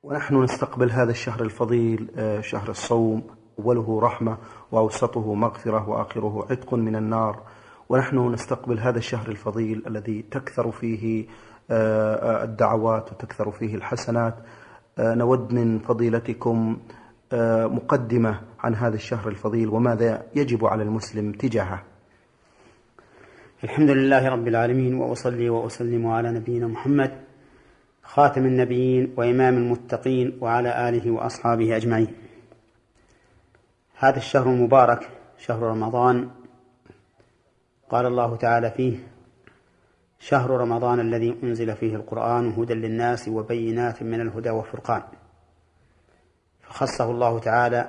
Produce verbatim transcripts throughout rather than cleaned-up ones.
ونحن نستقبل هذا الشهر الفضيل، شهر الصوم، أوله رحمة وأوسطه مغفرة وآخره عتق من النار. ونحن نستقبل هذا الشهر الفضيل الذي تكثر فيه الدعوات وتكثر فيه الحسنات. نود من فضيلتكم مقدمة عن هذا الشهر الفضيل وماذا يجب على المسلم تجاهه. الحمد لله رب العالمين، وأصلي وأسلم على نبينا محمد خاتم النبيين وإمام المتقين وعلى آله وأصحابه أجمعين. هذا الشهر المبارك شهر رمضان، قال الله تعالى فيه: شهر رمضان الذي أنزل فيه القرآن هدى للناس وبينات من الهدى والفرقان. فخصه الله تعالى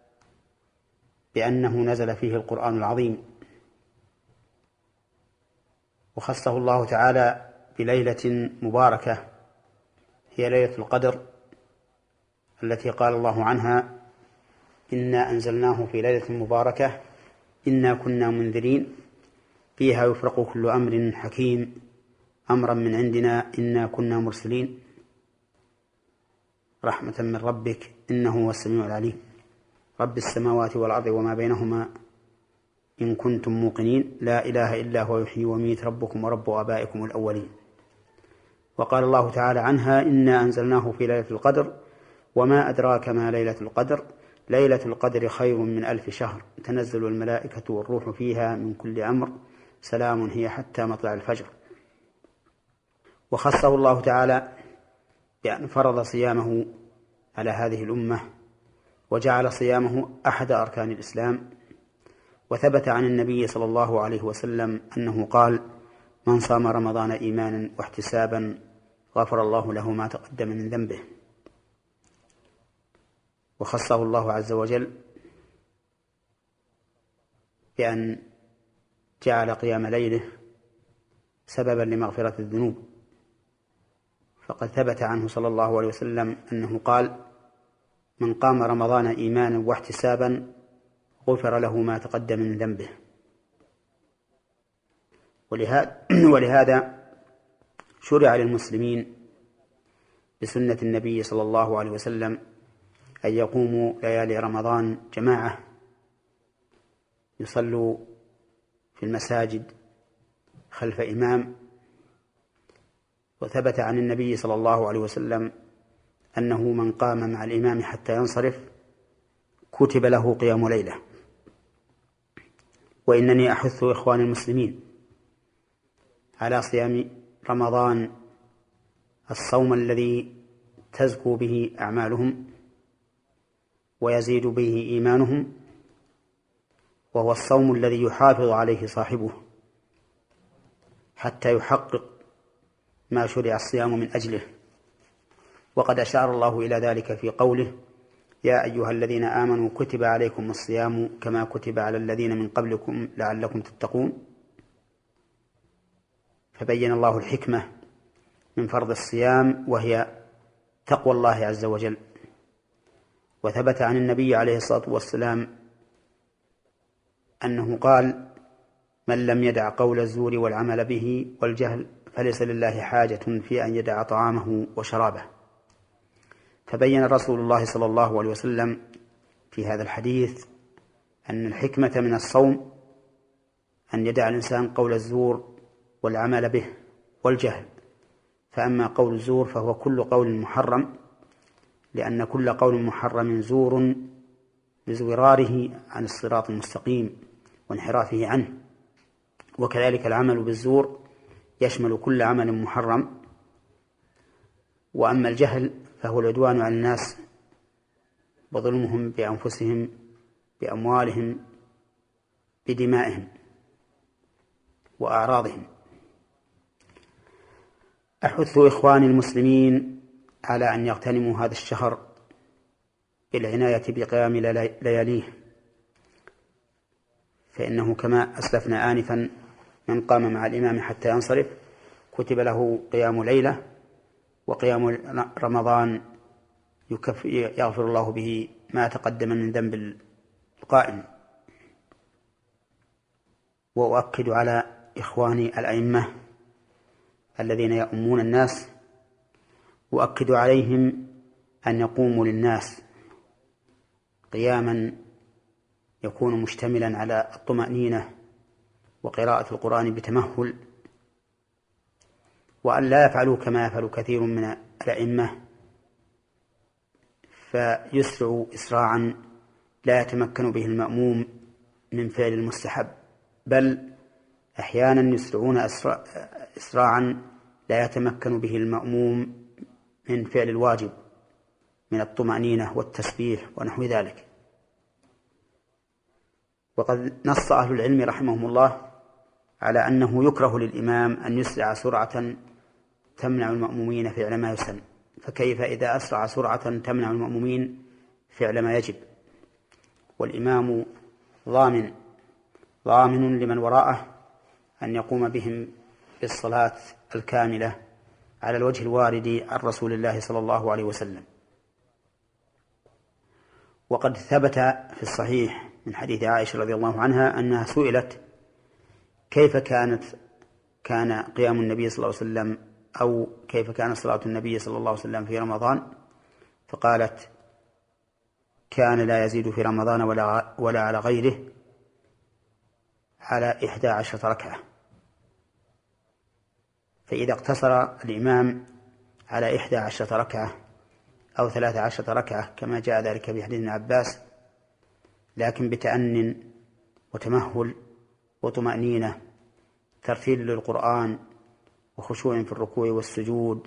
بأنه نزل فيه القرآن العظيم، وخصه الله تعالى بليلة مباركة هي ليلة القدر، التي قال الله عنها: إنا أنزلناه في ليلة مباركة إنا كنا منذرين فيها يفرق كل أمر حكيم أمرا من عندنا إنا كنا مرسلين رحمة من ربك إنه هو السميع العليم رب السماوات والأرض وما بينهما إن كنتم موقنين لا إله إلا هو يحيي ويميت ربكم ورب آبائكم الأولين. وقال الله تعالى عنها: إنا أنزلناه في ليلة القدر وما أدراك ما ليلة القدر ليلة القدر خير من ألف شهر تنزل الملائكة والروح فيها من كل أمر سلام هي حتى مطلع الفجر. وخصه الله تعالى بأن فرض صيامه على هذه الأمة وجعل صيامه أحد أركان الإسلام. وثبت عن النبي صلى الله عليه وسلم أنه قال: من صام رمضان إيمانا واحتسابا غفر الله له ما تقدم من ذنبه. وخصه الله عز وجل بأن جعل قيام ليله سببا لمغفرة الذنوب، فقد ثبت عنه صلى الله عليه وسلم أنه قال: من قام رمضان إيمانا واحتسابا غفر له ما تقدم من ذنبه. ولهذا شرع للمسلمين بسنة النبي صلى الله عليه وسلم أن يقوموا ليالي رمضان جماعة، يصلوا في المساجد خلف إمام. وثبت عن النبي صلى الله عليه وسلم أنه من قام مع الإمام حتى ينصرف كتب له قيام ليلة. وإنني أحث إخواني المسلمين على صيام رمضان، الصوم الذي تزكو به أعمالهم ويزيد به إيمانهم، وهو الصوم الذي يحافظ عليه صاحبه حتى يحقق ما شرع الصيام من أجله. وقد أشار الله إلى ذلك في قوله: يا أيها الذين آمنوا كتب عليكم الصيام كما كتب على الذين من قبلكم لعلكم تتقون. فبين الله الحكمة من فرض الصيام وهي تقوى الله عز وجل. وثبت عن النبي عليه الصلاة والسلام أنه قال: من لم يدع قول الزور والعمل به والجهل فليس لله حاجة في أن يدع طعامه وشرابه. فبين رسول الله صلى الله عليه وسلم في هذا الحديث أن الحكمة من الصوم أن يدع الإنسان قول الزور والعمل به والجهل. فأما قول الزور فهو كل قول محرم، لأن كل قول محرم زور لزوراره عن الصراط المستقيم وانحرافه عنه. وكذلك العمل بالزور يشمل كل عمل محرم. وأما الجهل فهو العدوان على الناس وظلمهم بأنفسهم بأموالهم بدمائهم وأعراضهم. أحث إخواني المسلمين على أن يغتنموا هذا الشهر بالعناية بقيام لياليه، فإنه كما أسلفنا آنفا من قام مع الإمام حتى ينصرف كتب له قيام ليلة، وقيام رمضان يغفر الله به ما تقدم من ذنب القائم. وأؤكد على إخواني الأئمة الذين يؤمون الناس، وأؤكد عليهم أن يقوموا للناس قياما يكون مشتملا على الطمأنينة وقراءة القرآن بتمهل، وأن لا يفعلوا كما يفعل كثير من الأئمة فيسرعوا إسراعا لا يتمكن به المأموم من فعل المستحب، بل أحيانا يسرعون إسراعا لا يتمكن به المأموم من فعل الواجب من الطمأنينة والتسبيح ونحو ذلك. وقد نص أهل العلم رحمهم الله على أنه يكره للإمام أن يسرع سرعة تمنع المأمومين فعل ما يسن، فكيف إذا أسرع سرعة تمنع المأمومين فعل ما يجب؟ والإمام ضامن ضامن لمن وراءه أن يقوم بهم بالصلاة الكاملة على الوجه الوارد عن رسول الله صلى الله عليه وسلم. وقد ثبت في الصحيح من حديث عائشة رضي الله عنها أنها سئلت كيف كانت كان قيام النبي صلى الله عليه وسلم أو كيف كان صلاة النبي صلى الله عليه وسلم في رمضان، فقالت كان لا يزيد في رمضان ولا, ولا على غيره على إحدى عشرة ركعة. فإذا اقتصر الإمام على إحدى عشرة ركعة أو ثلاث عشرة ركعة كما جاء ذلك في حديث ابن عباس، لكن بتأن وتمهل وطمأنينة، ترتيل للقرآن وخشوع في الركوع والسجود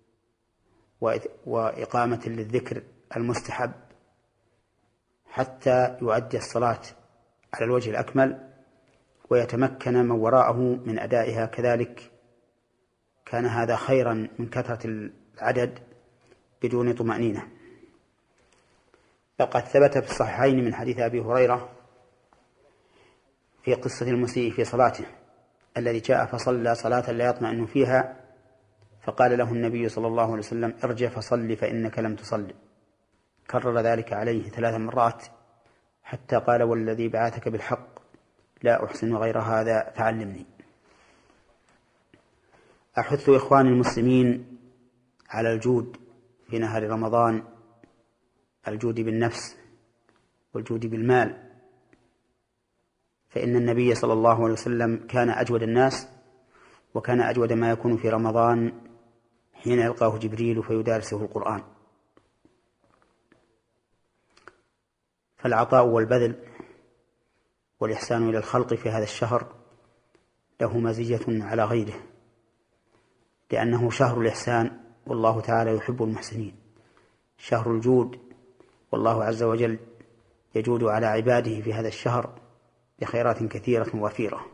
وإقامة للذكر المستحب حتى يؤدي الصلاة على الوجه الأكمل ويتمكن من وراءه من أدائها كذلك، كان هذا خيرا من كثرة العدد بدون طمأنينة. فقد ثبت في الصحيحين من حديث أبي هريرة في قصة المسيء في صلاته الذي جاء فصلى صلاة لا يطمئن فيها، فقال له النبي صلى الله عليه وسلم ارجع فصل فإنك لم تصل، كرر ذلك عليه ثلاث مرات حتى قال والذي بعثك بالحق لا أحسن غير هذا فعلمني. أحث إخواني المسلمين على الجود في نهار رمضان، الجود بالنفس والجود بالمال، فإن النبي صلى الله عليه وسلم كان أجود الناس، وكان أجود ما يكون في رمضان حين يلقاه جبريل فيدارسه القرآن. فالعطاء والبذل والإحسان إلى الخلق في هذا الشهر له مزية على غيره، لأنه شهر الإحسان والله تعالى يحب المحسنين، شهر الجود والله عز وجل يجود على عباده في هذا الشهر بخيرات كثيرة وفيرة.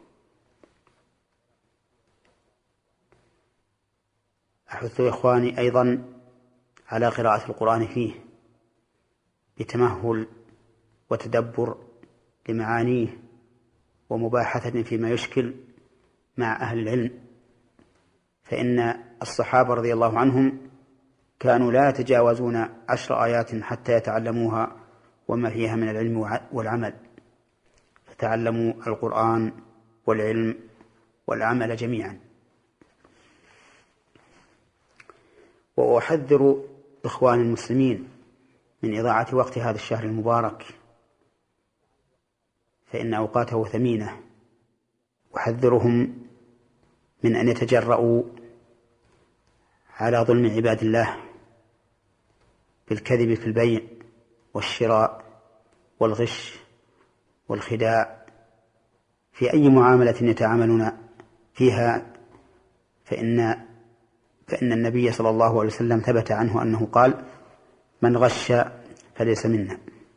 أحث إخواني أيضا على قراءة القرآن فيه بتمهل وتدبر لمعانيه ومباحثة فيما يشكل مع أهل العلم، فإن الصحابة رضي الله عنهم كانوا لا يتجاوزون عشر آيات حتى يتعلموها وما فيها من العلم والعمل، فتعلموا القرآن والعلم والعمل جميعا. وأحذر إخوان المسلمين من إضاعة وقت هذا الشهر المبارك، فإن أوقاته ثمينة، أحذرهم من أن يتجرؤوا على ظلم عباد الله بالكذب في البيع والشراء والغش والخداع في أي معاملة يتعاملون فيها، فإن فإن النبي صلى الله عليه وسلم ثبت عنه أنه قال من غش فليس منا.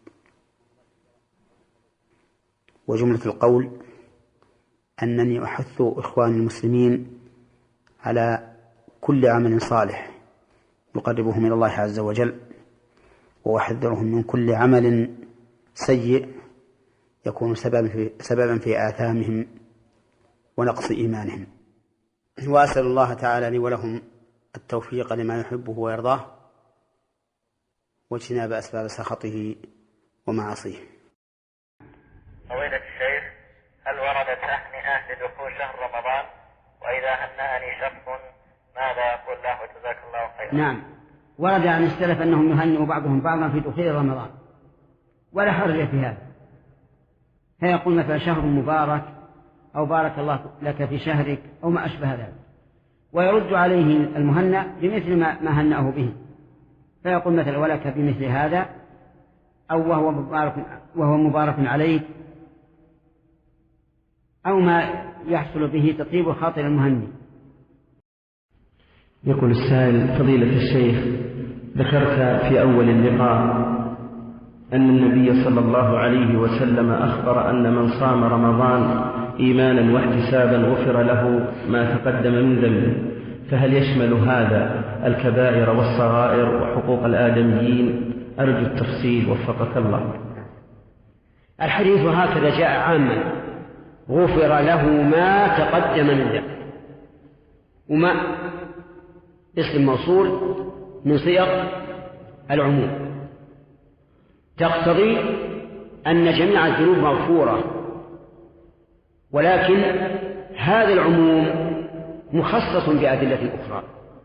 وجملة القول أنني أحث إخواني المسلمين على كل عمل صالح يقربهم إلى الله عز وجل، وأحذرهم من كل عمل سيء يكون سببا في, سببا في آثامهم ونقص إيمانهم. وأسأل الله تعالى لي ولهم التوفيق لما يحبه ويرضاه واجتناب أسباب سخطه ومعاصيه. فضيلة الشيخ، هل ورد تهنئة لدخول شهر رمضان؟ وإذا هنأني شخص ماذا أقول له؟ جزاك الله خيرا. نعم، ورد عن السلف أنهم يهنئوا بعضهم بعضا في دخول رمضان ولا حرج في هذا، فيقول مثلا شهر مبارك أو بارك الله لك في شهرك أو ما أشبه ذلك، ويرد عليه المهنأ بمثل ما هنأه به، فيقول مثلا ولك بمثل هذا، أو وهو مبارك, وهو مبارك عليك، أو ما يحصل به تطيب خاطر المهني. يقول السائل: فضيلة الشيخ، ذكرت في أول اللقاء أن النبي صلى الله عليه وسلم أخبر أن من صام رمضان إيمانا واحتسابا غفر له ما تقدم من ذنبه، فهل يشمل هذا الكبائر والصغائر وحقوق الآدميين؟ أرجو التفصيل وفقك الله. الحديث هكذا جاء عاما: غفر له ما تقدم من ذنبه، وما اسم موصول من صيغ العموم، تقتضي أن جميع الذنوب مغفورة، ولكن هذا العموم مخصص بأدلة أخرى،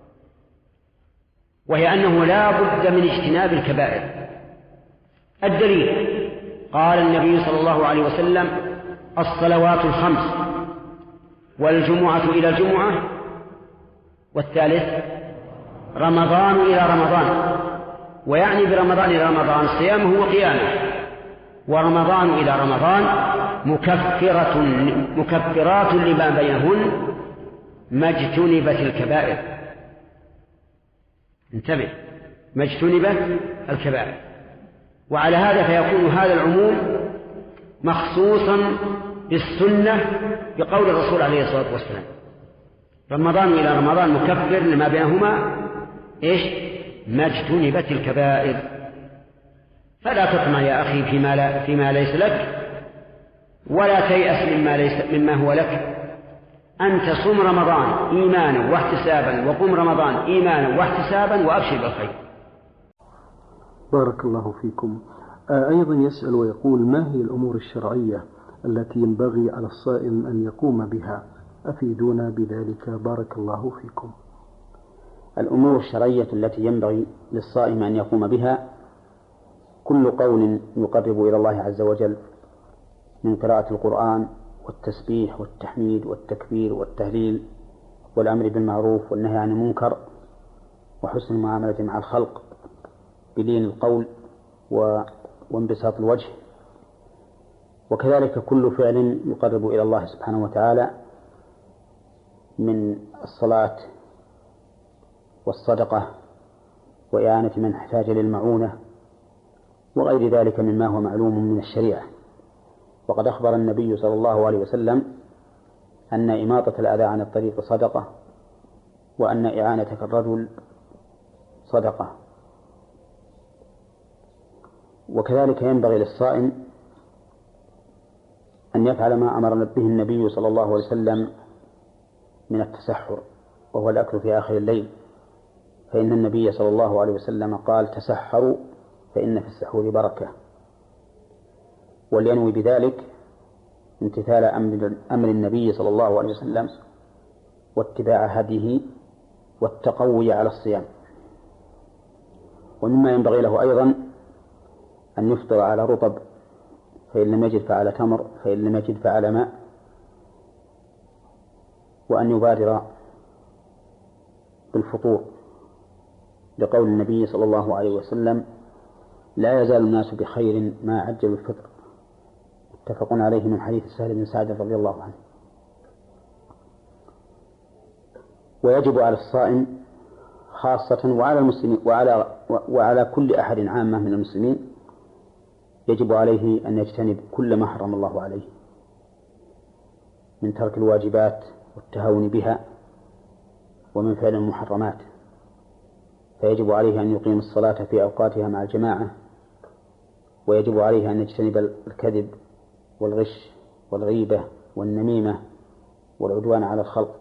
وهي أنه لا بد من اجتناب الكبائر. الدليل: قال النبي صلى الله عليه وسلم: الصلوات الخمس والجمعة إلى الجمعة، والثالث رمضان إلى رمضان، ويعني برمضان إلى رمضان صيامه وقيامه، ورمضان إلى رمضان مكفرة مكفرات لما بينهن ما اجتنبت الكبائر. انتبه، ما اجتنبت الكبائر. وعلى هذا فيكون هذا العموم مخصوصا بالسنة بقول الرسول عليه الصلاة والسلام: رمضان إلى رمضان مكفر لما بينهما إيش؟ ما اجتنبت الكبائر. فلا تطمع يا أخي فيما, لا فيما ليس لك، ولا تيأس مما, ليس مما هو لك. أنت صم رمضان إيمانا واحتسابا، وقم رمضان إيمانا واحتسابا، وأبشر بالخير. بارك الله فيكم. أيضا يسأل ويقول: ما هي الأمور الشرعية التي ينبغي على الصائم أن يقوم بها؟ أفيدونا بذلك بارك الله فيكم. الأمور الشرعية التي ينبغي للصائم أن يقوم بها: كل قول يقرب إلى الله عز وجل من قراءة القرآن والتسبيح والتحميد والتكبير والتهليل والأمر بالمعروف والنهي عن المنكر وحسن المعاملة مع الخلق بلين القول وانبساط الوجه، وكذلك كل فعل يقرب إلى الله سبحانه وتعالى من الصلاة والصدقة وإعانة من احتاج للمعونة وغير ذلك مما هو معلوم من الشريعة. وقد أخبر النبي صلى الله عليه وسلم أن إماطة الأذى عن الطريق صدقة، وأن إعانتك الرجل صدقة. وكذلك ينبغي للصائم أن يفعل ما أمر به النبي صلى الله عليه وسلم من التسحر، وهو الأكل في آخر الليل، فإن النبي صلى الله عليه وسلم قال: تسحروا فإن في السحور بركة. ولينوي بذلك امتثال أمر النبي صلى الله عليه وسلم واتباع هديه والتقوي على الصيام. ومما ينبغي له أيضا أن يفطر على رطب، فإن لم يجد فعلى تمر، فإن لم يجد فعلى ماء، وأن يبادر بالفطور لقول النبي صلى الله عليه وسلم: لا يزال الناس بخير ما عجلوا الفطر. متفق عليه من حديث سهل بن سعد رضي الله عنه. ويجب على الصائم خاصة وعلى المسلمين وعلى, وعلى كل أحد عامة من المسلمين يجب عليه أن يجتنب كل ما حرم الله عليه من ترك الواجبات والتهاون بها ومن فعل المحرمات. فيجب عليه أن يقيم الصلاة في أوقاتها مع الجماعة، ويجب عليه أن يجتنب الكذب والغش والغيبة والنميمة والعدوان على الخلق.